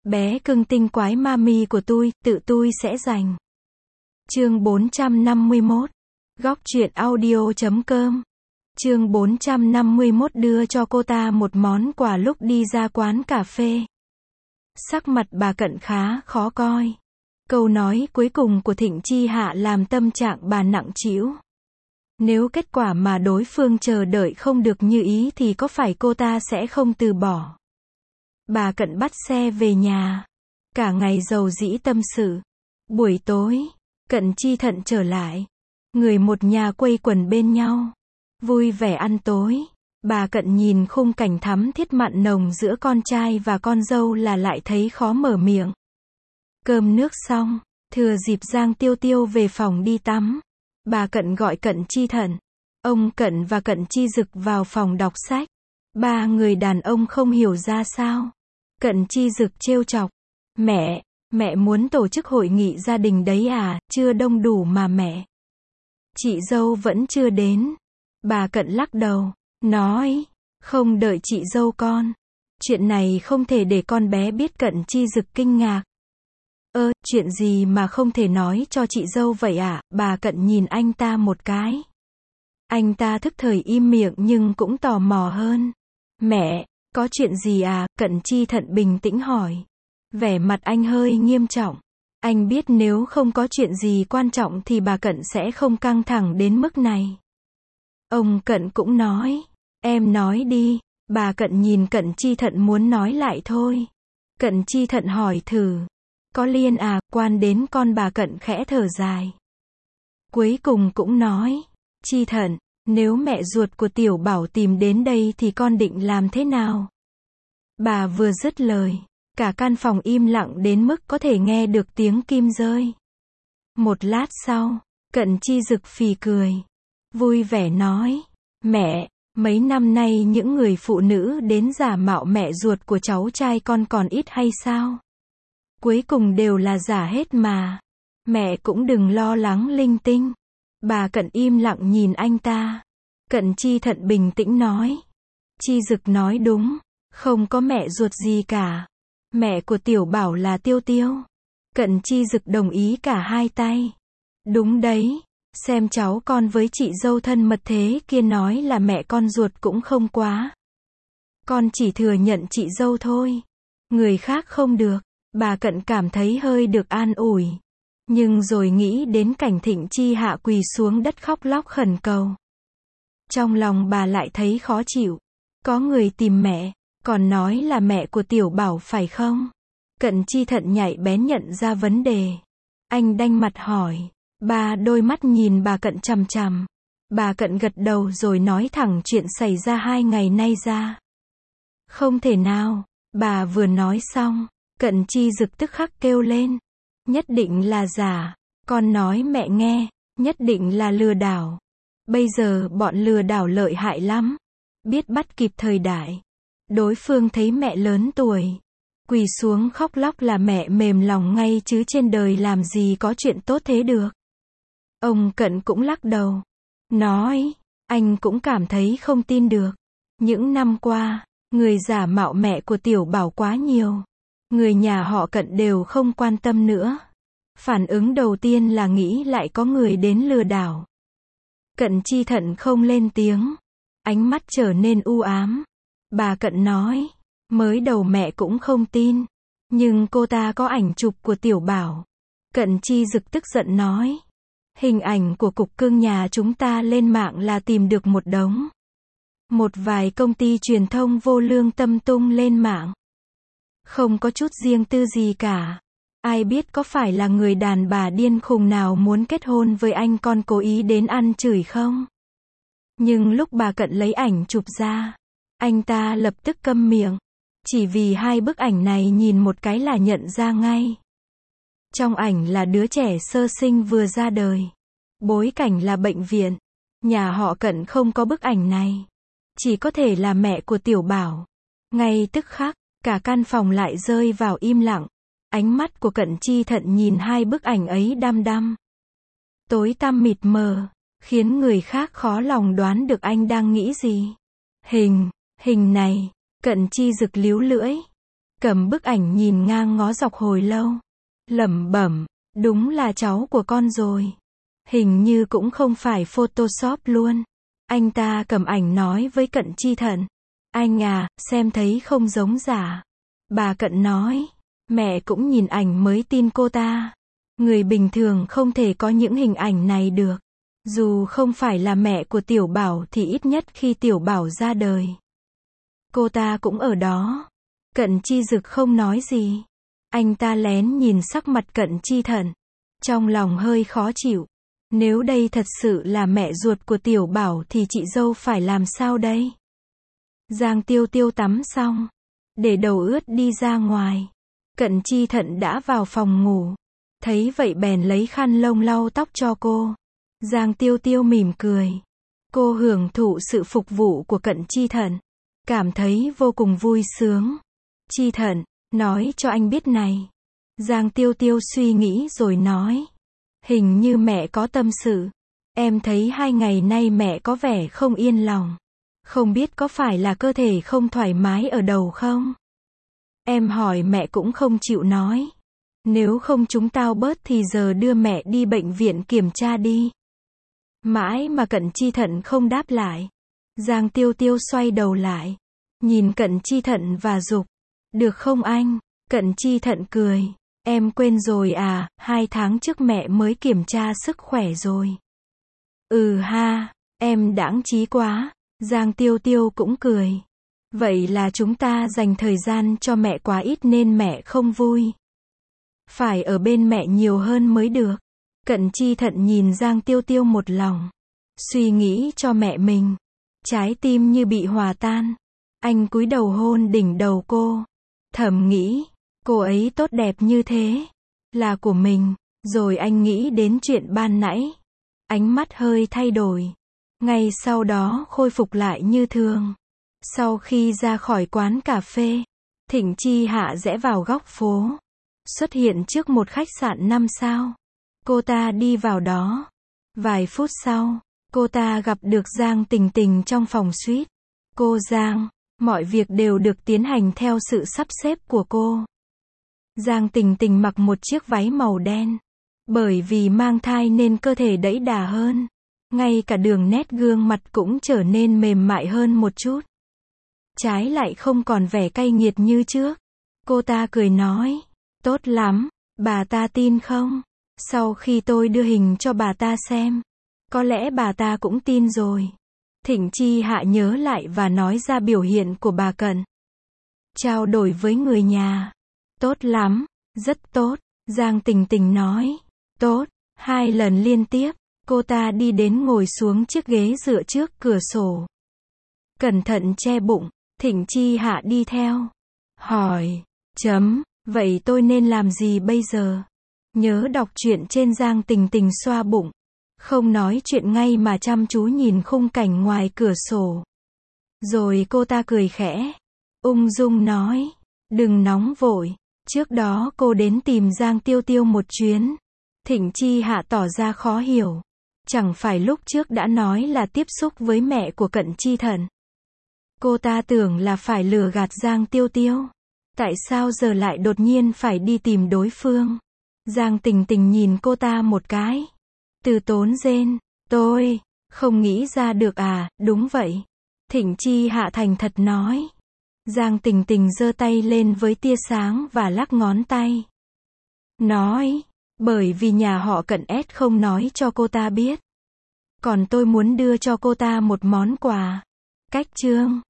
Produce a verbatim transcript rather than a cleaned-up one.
Bé cưng tinh quái mami của tôi, tự tôi sẽ dành. Chương bốn trăm năm mươi mốt. Góc truyện audio chấm com. Chương bốn trăm năm mươi mốt đưa cho cô ta một món quà lúc đi ra quán cà phê. Sắc mặt bà Cận khá khó coi. Câu nói cuối cùng của Thịnh Chi Hạ làm tâm trạng bà nặng trĩu. Nếu kết quả mà đối phương chờ đợi không được như ý thì có phải cô ta sẽ không từ bỏ. Bà Cận bắt xe về nhà. Cả ngày rầu rĩ tâm sự. Buổi tối, Cận Chi Thận trở lại. Người một nhà quây quần bên nhau. Vui vẻ ăn tối. Bà Cận nhìn khung cảnh thắm thiết mặn nồng giữa con trai và con dâu là lại thấy khó mở miệng. Cơm nước xong, thừa dịp Giang Tiêu Tiêu về phòng đi tắm. Bà Cận gọi Cận Chi Thận. Ông Cận và Cận Chi Dực vào phòng đọc sách. Ba người đàn ông không hiểu ra sao. Cận Chi Dực trêu chọc. Mẹ, mẹ muốn tổ chức hội nghị gia đình đấy à, chưa đông đủ mà mẹ. Chị dâu vẫn chưa đến. Bà Cận lắc đầu, nói, không đợi chị dâu con. Chuyện này không thể để con bé biết. Cận Chi Dực kinh ngạc. Ơ, chuyện gì mà không thể nói cho chị dâu vậy ạ? À? Bà Cận nhìn anh ta một cái. Anh ta thức thời im miệng nhưng cũng tò mò hơn. Mẹ, có chuyện gì à? Cận Chi Thận bình tĩnh hỏi. Vẻ mặt anh hơi nghiêm trọng. Anh biết nếu không có chuyện gì quan trọng thì bà Cận sẽ không căng thẳng đến mức này. Ông Cận cũng nói. Em nói đi. Bà Cận nhìn Cận Chi Thận muốn nói lại thôi. Cận Chi Thận hỏi thử. Có liên à? Quan đến con. Bà Cận khẽ thở dài. Cuối cùng cũng nói. Chi Thận, nếu mẹ ruột của Tiểu Bảo tìm đến đây thì con định làm thế nào? Bà vừa dứt lời, cả căn phòng im lặng đến mức có thể nghe được tiếng kim rơi. Một lát sau, Cận Chi Dực phì cười. Vui vẻ nói. Mẹ, mấy năm nay những người phụ nữ đến giả mạo mẹ ruột của cháu trai con còn ít hay sao? Cuối cùng đều là giả hết mà. Mẹ cũng đừng lo lắng linh tinh. Bà Cận im lặng nhìn anh ta. Cận Chi Thận bình tĩnh nói. Chi Dực nói đúng. Không có mẹ ruột gì cả. Mẹ của Tiểu Bảo là Tiêu Tiêu. Cận Chi Dực đồng ý cả hai tay. Đúng đấy. Xem cháu con với chị dâu thân mật thế kia nói là mẹ con ruột cũng không quá. Con chỉ thừa nhận chị dâu thôi. Người khác không được. Bà Cận cảm thấy hơi được an ủi. Nhưng rồi nghĩ đến cảnh Thịnh Chi Hạ quỳ xuống đất khóc lóc khẩn cầu. Trong lòng bà lại thấy khó chịu. Có người tìm mẹ, còn nói là mẹ của Tiểu Bảo phải không? Cận Chi Thận nhạy bén nhận ra vấn đề. Anh đanh mặt hỏi. Ba đôi mắt nhìn bà Cận chằm chằm. Bà Cận gật đầu rồi nói thẳng chuyện xảy ra hai ngày nay ra. Không thể nào. Bà vừa nói xong, Cận Chi Dực tức khắc kêu lên. Nhất định là giả. Con nói mẹ nghe, nhất định là lừa đảo. Bây giờ bọn lừa đảo lợi hại lắm. Biết bắt kịp thời đại. Đối phương thấy mẹ lớn tuổi, quỳ xuống khóc lóc là mẹ mềm lòng ngay chứ trên đời làm gì có chuyện tốt thế được. Ông Cận cũng lắc đầu. Nói, anh cũng cảm thấy không tin được. Những năm qua, người giả mạo mẹ của Tiểu Bảo quá nhiều. Người nhà họ Cận đều không quan tâm nữa. Phản ứng đầu tiên là nghĩ lại có người đến lừa đảo. Cận Chi Thận không lên tiếng. Ánh mắt trở nên u ám. Bà Cận nói. Mới đầu mẹ cũng không tin. Nhưng cô ta có ảnh chụp của Tiểu Bảo. Cận Chi Dực tức giận nói. Hình ảnh của cục cưng nhà chúng ta lên mạng là tìm được một đống. Một vài công ty truyền thông vô lương tâm tung lên mạng. Không có chút riêng tư gì cả. Ai biết có phải là người đàn bà điên khùng nào muốn kết hôn với anh con cố ý đến ăn chửi không? Nhưng lúc bà Cận lấy ảnh chụp ra, anh ta lập tức câm miệng. Chỉ vì hai bức ảnh này nhìn một cái là nhận ra ngay. Trong ảnh là đứa trẻ sơ sinh vừa ra đời. Bối cảnh là bệnh viện. Nhà họ Cận không có bức ảnh này. Chỉ có thể là mẹ của Tiểu Bảo. Ngay tức khắc, cả căn phòng lại rơi vào im lặng. Ánh mắt của Cận Chi Thận nhìn hai bức ảnh ấy đăm đăm. Tối tăm mịt mờ, khiến người khác khó lòng đoán được anh đang nghĩ gì. Hình, hình này, Cận Chi Dực líu lưỡi. cầm bức ảnh nhìn ngang ngó dọc hồi lâu. Lẩm bẩm, đúng là cháu của con rồi. Hình như cũng không phải Photoshop luôn. Anh ta cầm ảnh nói với Cận Chi Thận. Anh à, xem thấy không giống giả. Bà Cận nói. Mẹ cũng nhìn ảnh mới tin cô ta. Người bình thường không thể có những hình ảnh này được. Dù không phải là mẹ của Tiểu Bảo thì ít nhất khi Tiểu Bảo ra đời, cô ta cũng ở đó. Cận Chi Dực không nói gì. Anh ta lén nhìn sắc mặt Cận Chi Thận. Trong lòng hơi khó chịu. Nếu đây thật sự là mẹ ruột của Tiểu Bảo thì chị dâu phải làm sao đây? Giang Tiêu Tiêu tắm xong, để đầu ướt đi ra ngoài. Cận Chi Thận đã vào phòng ngủ. Thấy vậy bèn lấy khăn lông lau tóc cho cô. Giang Tiêu Tiêu mỉm cười. Cô hưởng thụ sự phục vụ của Cận Chi Thận, cảm thấy vô cùng vui sướng. Chi Thận, nói cho anh biết này. Giang Tiêu Tiêu suy nghĩ rồi nói. Hình như mẹ có tâm sự. Em thấy hai ngày nay mẹ có vẻ không yên lòng. Không biết có phải là cơ thể không thoải mái ở đầu không? Em hỏi mẹ cũng không chịu nói. Nếu không chúng tao bớt thì giờ đưa mẹ đi bệnh viện kiểm tra đi. Mãi mà Cận Chi Thận không đáp lại. Giang Tiêu Tiêu xoay đầu lại, nhìn Cận Chi Thận và giục. Được không anh? Cận Chi Thận cười. Em quên rồi à, hai tháng trước mẹ mới kiểm tra sức khỏe rồi. Ừ ha, em đãng trí quá. Giang Tiêu Tiêu cũng cười. Vậy là chúng ta dành thời gian cho mẹ quá ít nên mẹ không vui. Phải ở bên mẹ nhiều hơn mới được. Cận Chi Thận nhìn Giang Tiêu Tiêu một lòng. Suy nghĩ cho mẹ mình. Trái tim như bị hòa tan. Anh cúi đầu hôn đỉnh đầu cô. Thầm nghĩ, cô ấy tốt đẹp như thế, là của mình. Rồi anh nghĩ đến chuyện ban nãy. Ánh mắt hơi thay đổi. Ngay sau đó khôi phục lại như thường. Sau khi ra khỏi quán cà phê, Thịnh Chi Hạ rẽ vào góc phố. Xuất hiện trước một khách sạn năm sao. Cô ta đi vào đó. Vài phút sau, cô ta gặp được Giang Tình Tình trong phòng suite. Cô Giang, mọi việc đều được tiến hành theo sự sắp xếp của cô. Giang Tình Tình mặc một chiếc váy màu đen. Bởi vì mang thai nên cơ thể đẫy đà hơn. Ngay cả đường nét gương mặt cũng trở nên mềm mại hơn một chút. Trái lại không còn vẻ cay nghiệt như trước. Cô ta cười nói. Tốt lắm, bà ta tin không? Sau khi tôi đưa hình cho bà ta xem, có lẽ bà ta cũng tin rồi. Thịnh Chi Hạ nhớ lại và nói ra biểu hiện của bà Cận. Trao đổi với người nhà. Tốt lắm, rất tốt, Giang Tình Tình nói. Tốt, hai lần liên tiếp, cô ta đi đến ngồi xuống chiếc ghế dựa trước cửa sổ. Cẩn thận che bụng, Thịnh Chi Hạ đi theo. Hỏi, chấm, vậy tôi nên làm gì bây giờ? Nhớ đọc truyện trên. Giang Tình Tình xoa bụng. Không nói chuyện ngay mà chăm chú nhìn khung cảnh ngoài cửa sổ. Rồi cô ta cười khẽ. Ung dung nói. Đừng nóng vội. Trước đó cô đến tìm Giang Tiêu Tiêu một chuyến. Thịnh Chi Hạ tỏ ra khó hiểu. Chẳng phải lúc trước đã nói là tiếp xúc với mẹ của Cận Chi Thận. Cô ta tưởng là phải lừa gạt Giang Tiêu Tiêu. Tại sao giờ lại đột nhiên phải đi tìm đối phương? Giang Tình Tình nhìn cô ta một cái. Từ tốn rên. Tôi không nghĩ ra được à, đúng vậy. Thịnh Chi Hạ thành thật nói. Giang Tình Tình giơ tay lên với tia sáng và lắc ngón tay. Nói, bởi vì nhà họ Cận S không nói cho cô ta biết. Còn tôi muốn đưa cho cô ta một món quà. Cách chương